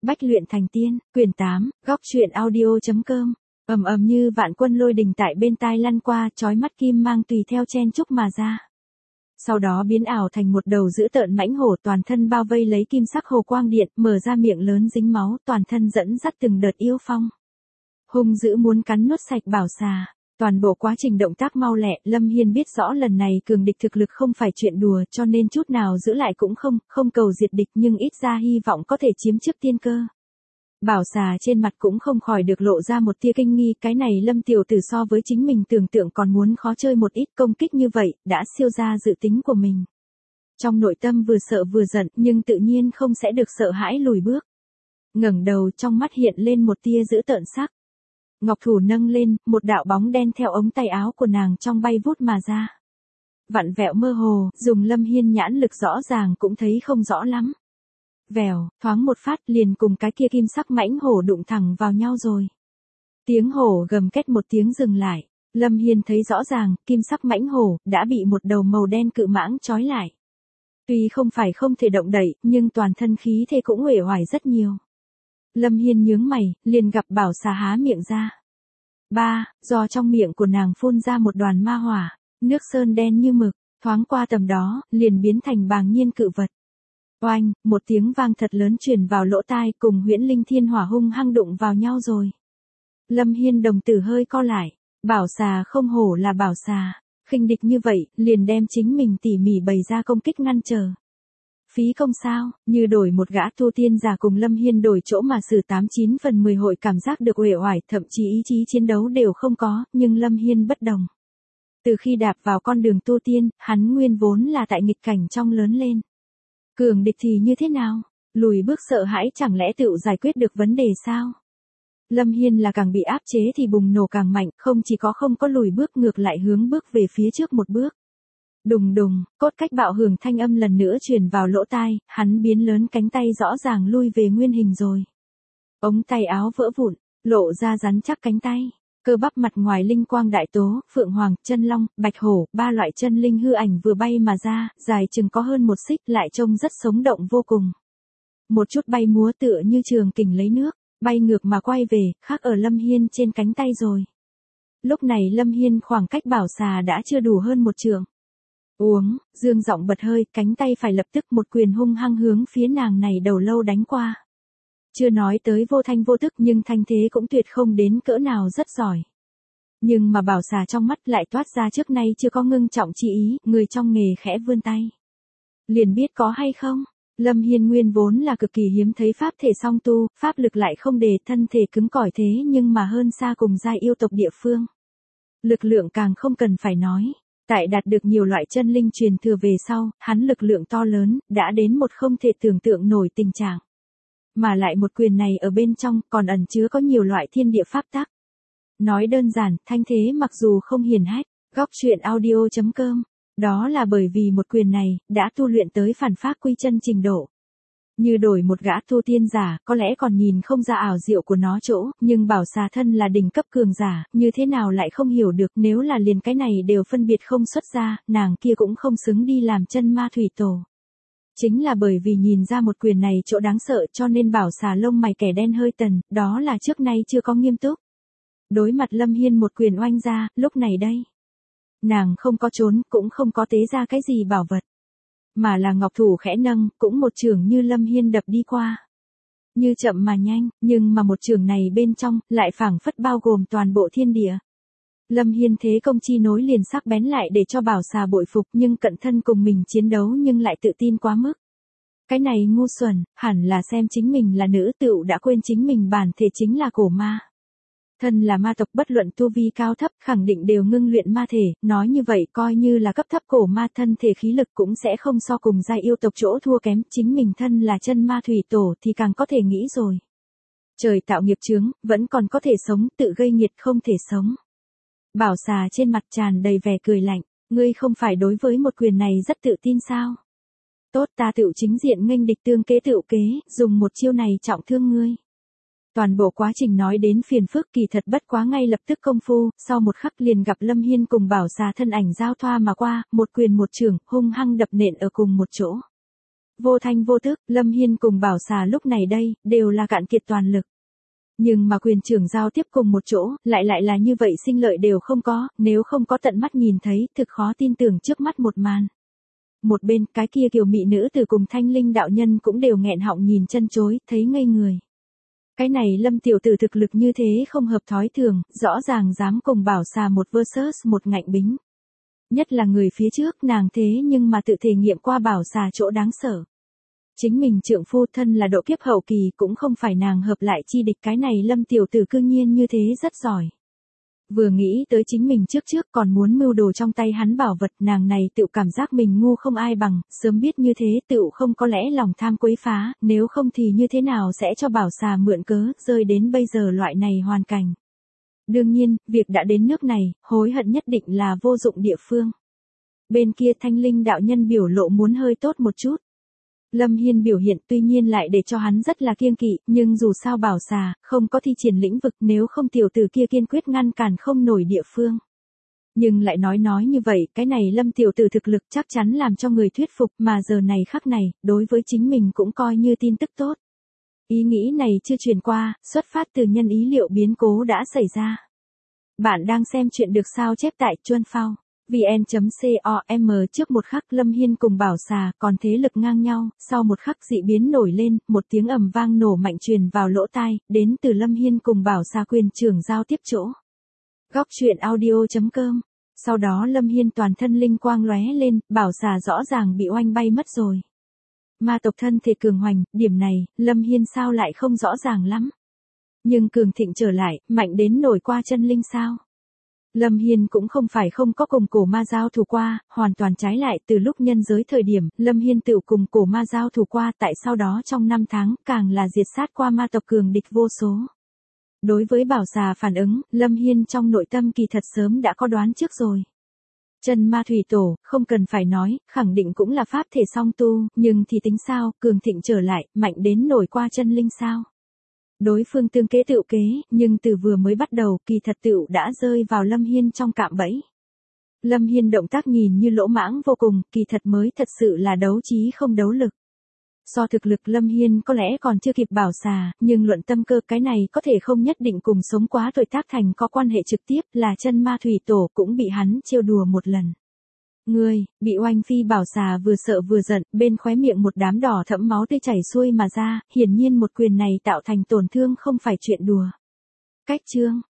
Bách luyện thành tiên, quyển 8, góc truyện audio.com. Ầm ầm như vạn quân lôi đình tại bên tai lăn qua, chói mắt kim mang tùy theo chen chúc mà ra. Sau đó biến ảo thành một đầu dữ tợn mãnh hổ, toàn thân bao vây lấy kim sắc hồ quang điện, mở ra miệng lớn dính máu, toàn thân dẫn dắt từng đợt yêu phong. Hung dữ muốn cắn nuốt sạch bảo xà. Toàn bộ quá trình động tác mau lẹ, Lâm Hiên biết rõ lần này cường địch thực lực không phải chuyện đùa, cho nên chút nào giữ lại cũng không cầu diệt địch, nhưng ít ra hy vọng có thể chiếm trước tiên cơ. Bảo xà trên mặt cũng không khỏi được lộ ra một tia kinh nghi, cái này Lâm tiểu tử so với chính mình tưởng tượng còn muốn khó chơi một ít, công kích như vậy, đã siêu ra dự tính của mình. Trong nội tâm vừa sợ vừa giận, nhưng tự nhiên không sẽ được sợ hãi lùi bước. Ngẩng đầu, trong mắt hiện lên một tia dữ tợn sắc. Ngọc thủ nâng lên, một đạo bóng đen theo ống tay áo của nàng trong bay vút mà ra. Vặn vẹo mơ hồ, dùng Lâm Hiên nhãn lực rõ ràng cũng thấy không rõ lắm. Vèo, thoáng một phát liền cùng cái kia kim sắc mãnh hổ đụng thẳng vào nhau rồi. Tiếng hổ gầm két một tiếng dừng lại. Lâm Hiên thấy rõ ràng, kim sắc mãnh hổ đã bị một đầu màu đen cự mãng trói lại. Tuy không phải không thể động đậy, nhưng toàn thân khí thế cũng uể oải rất nhiều. Lâm Hiên nhướng mày, liền gặp bảo xà há miệng ra. Do trong miệng của nàng phun ra một đoàn ma hỏa, nước sơn đen như mực, thoáng qua tầm đó, liền biến thành bàng nhiên cự vật. Oanh, một tiếng vang thật lớn truyền vào lỗ tai, cùng huyễn linh thiên hỏa hung hăng đụng vào nhau rồi. Lâm Hiên đồng tử hơi co lại, bảo xà không hổ là bảo xà, khinh địch như vậy, liền đem chính mình tỉ mỉ bày ra công kích ngăn trở. Phí công sao, như đổi một gã tu tiên giả cùng Lâm Hiên đổi chỗ mà xử 89 phần 10 hội cảm giác được uể oải, thậm chí ý chí chiến đấu đều không có, nhưng Lâm Hiên bất đồng. Từ khi đạp vào con đường tu tiên, hắn nguyên vốn là tại nghịch cảnh trong lớn lên. Cường địch thì như thế nào? Lùi bước sợ hãi chẳng lẽ tự giải quyết được vấn đề sao? Lâm Hiên là càng bị áp chế thì bùng nổ càng mạnh, không chỉ có không có lùi bước, ngược lại hướng bước về phía trước một bước. Đùng đùng, cốt cách bạo hưởng thanh âm lần nữa truyền vào lỗ tai, hắn biến lớn cánh tay rõ ràng lui về nguyên hình rồi. Ống tay áo vỡ vụn, lộ ra rắn chắc cánh tay, cơ bắp mặt ngoài linh quang đại tố, phượng hoàng, chân long, bạch hổ, ba loại chân linh hư ảnh vừa bay mà ra, dài chừng có hơn một xích, lại trông rất sống động vô cùng. Một chút bay múa tựa như trường kình lấy nước, bay ngược mà quay về, khác ở Lâm Hiên trên cánh tay rồi. Lúc này Lâm Hiên khoảng cách bảo xà đã chưa đủ hơn một trượng. Uống, dương giọng bật hơi, cánh tay phải lập tức một quyền hung hăng hướng phía nàng này đầu lâu đánh qua. Chưa nói tới vô thanh vô tức, nhưng thanh thế cũng tuyệt không đến cỡ nào, rất giỏi. Nhưng mà bảo xà trong mắt lại toát ra trước nay chưa có ngưng trọng chi ý, người trong nghề khẽ vươn tay. Liền biết có hay không. Lâm Hiên nguyên vốn là cực kỳ hiếm thấy pháp thể song tu, pháp lực lại không đề, thân thể cứng cỏi thế nhưng mà hơn xa cùng giai yêu tộc địa phương. Lực lượng càng không cần phải nói. Tại đạt được nhiều loại chân linh truyền thừa về sau, hắn lực lượng to lớn, đã đến một không thể tưởng tượng nổi tình trạng. Mà lại một quyền này ở bên trong còn ẩn chứa có nhiều loại thiên địa pháp tắc. Nói đơn giản, thanh thế mặc dù không hiển hách, góc truyện audio.com, đó là bởi vì một quyền này, đã tu luyện tới phản pháp quy chân trình độ. Như đổi một gã tu tiên giả, có lẽ còn nhìn không ra ảo diệu của nó chỗ, nhưng bảo xà thân là đỉnh cấp cường giả, như thế nào lại không hiểu được, nếu là liền cái này đều phân biệt không xuất ra, nàng kia cũng không xứng đi làm chân ma thủy tổ. Chính là bởi vì nhìn ra một quyền này chỗ đáng sợ, cho nên bảo xà lông mày kẻ đen hơi tần, đó là trước nay chưa có nghiêm túc. Đối mặt Lâm Hiên một quyền oanh ra, lúc này đây. Nàng không có trốn, cũng không có tế ra cái gì bảo vật. Mà là ngọc thủ khẽ nâng, cũng một chưởng như Lâm Hiên đập đi qua. Như chậm mà nhanh, nhưng mà một chưởng này bên trong, lại phảng phất bao gồm toàn bộ thiên địa. Lâm Hiên thế công chi nối liền sắc bén lại để cho bảo xà bội phục, nhưng cận thân cùng mình chiến đấu nhưng lại tự tin quá mức. Cái này ngu xuẩn, hẳn là xem chính mình là nữ tựu đã quên chính mình bản thể chính là cổ ma. Thân là ma tộc, bất luận tu vi cao thấp, khẳng định đều ngưng luyện ma thể, nói như vậy coi như là cấp thấp cổ ma, thân thể khí lực cũng sẽ không so cùng giai yêu tộc chỗ thua kém, chính mình thân là chân ma thủy tổ thì càng có thể nghĩ rồi. Trời tạo nghiệp chướng, vẫn còn có thể sống, tự gây nghiệt không thể sống. Bảo xà trên mặt tràn đầy vẻ cười lạnh, ngươi không phải đối với một quyền này rất tự tin sao? Tốt, ta tự chính diện nghênh địch tương kế tựu kế, dùng một chiêu này trọng thương ngươi. Toàn bộ quá trình nói đến phiền phức kỳ thật bất quá ngay lập tức công phu, sau một khắc liền gặp Lâm Hiên cùng bảo xà thân ảnh giao thoa mà qua, một quyền một chưởng, hung hăng đập nện ở cùng một chỗ. Vô thanh vô tức, Lâm Hiên cùng Bảo Xà lúc này đây, đều là cạn kiệt toàn lực. Nhưng mà quyền trưởng giao tiếp cùng một chỗ, lại là như vậy sinh lợi đều không có, nếu không có tận mắt nhìn thấy, thực khó tin tưởng trước mắt một màn. Một bên, cái kia kiều mị nữ từ cùng Thanh Linh đạo nhân cũng đều nghẹn họng nhìn chân chối, thấy ngây người. Cái này Lâm tiểu tử thực lực như thế không hợp thói thường, rõ ràng dám cùng Bảo Xà một versus một ngạnh bính. Nhất là người phía trước nàng thế nhưng mà tự thể nghiệm qua Bảo Xà chỗ đáng sợ. Chính mình trượng phu thân là độ kiếp hậu kỳ cũng không phải nàng hợp lại chi địch, cái này Lâm tiểu tử cư nhiên như thế rất giỏi. Vừa nghĩ tới chính mình trước còn muốn mưu đồ trong tay hắn bảo vật, nàng này tự cảm giác mình ngu không ai bằng, sớm biết như thế tự không có lẽ lòng tham quấy phá, nếu không thì như thế nào sẽ cho Bảo Xà mượn cớ, rơi đến bây giờ loại này hoàn cảnh. Đương nhiên, việc đã đến nước này, hối hận nhất định là vô dụng địa phương. Bên kia Thanh Linh đạo nhân biểu lộ muốn hơi tốt một chút. Lâm Hiên biểu hiện tuy nhiên lại để cho hắn rất là kiêng kỵ, nhưng dù sao Bảo Xà, không có thi triển lĩnh vực, nếu không tiểu tử kia kiên quyết ngăn cản không nổi địa phương. Nhưng lại nói như vậy, cái này Lâm tiểu tử thực lực chắc chắn làm cho người thuyết phục, mà giờ này khắc này, đối với chính mình cũng coi như tin tức tốt. Ý nghĩ này chưa truyền qua, xuất phát từ nhân ý liệu biến cố đã xảy ra. Bạn đang xem chuyện được sao chép tại Chuan Phao. vn.com. Trước một khắc Lâm Hiên cùng Bảo Xà còn thế lực ngang nhau, sau một khắc dị biến nổi lên, một tiếng ầm vang nổ mạnh truyền vào lỗ tai, đến từ Lâm Hiên cùng Bảo Xà quyền trưởng giao tiếp chỗ. Góc truyện audio.com. Sau đó Lâm Hiên toàn thân linh quang lóe lên, Bảo Xà rõ ràng bị oanh bay mất rồi. Ma tộc thân thể cường hoành, điểm này, Lâm Hiên sao lại không rõ ràng lắm. Nhưng cường thịnh trở lại, mạnh đến nổi qua chân linh sao? Lâm Hiên cũng không phải không có cùng cổ ma giao thủ qua, hoàn toàn trái lại, từ lúc nhân giới thời điểm, Lâm Hiên tự cùng cổ ma giao thủ qua, tại sau đó trong 5 tháng, càng là diệt sát qua ma tộc cường địch vô số. Đối với Bảo Xà phản ứng, Lâm Hiên trong nội tâm kỳ thật sớm đã có đoán trước rồi. Chân ma thủy tổ, không cần phải nói, khẳng định cũng là pháp thể song tu, nhưng thì tính sao, cường thịnh trở lại, mạnh đến nổi qua chân linh sao? Đối phương tương kế tựu kế, nhưng từ vừa mới bắt đầu, kỳ thật tựu đã rơi vào Lâm Hiên trong cạm bẫy. Lâm Hiên động tác nhìn như lỗ mãng vô cùng, kỳ thật mới thật sự là đấu trí không đấu lực. So thực lực Lâm Hiên có lẽ còn chưa kịp Bảo Xà, nhưng luận tâm cơ cái này có thể không nhất định cùng sống quá tuổi tác thành có quan hệ trực tiếp, là chân ma thủy tổ cũng bị hắn trêu đùa một lần. Người, bị oanh phi Bảo Xà vừa sợ vừa giận, bên khóe miệng một đám đỏ thẫm máu tươi chảy xuôi mà ra, hiển nhiên một quyền này tạo thành tổn thương không phải chuyện đùa. Cách chương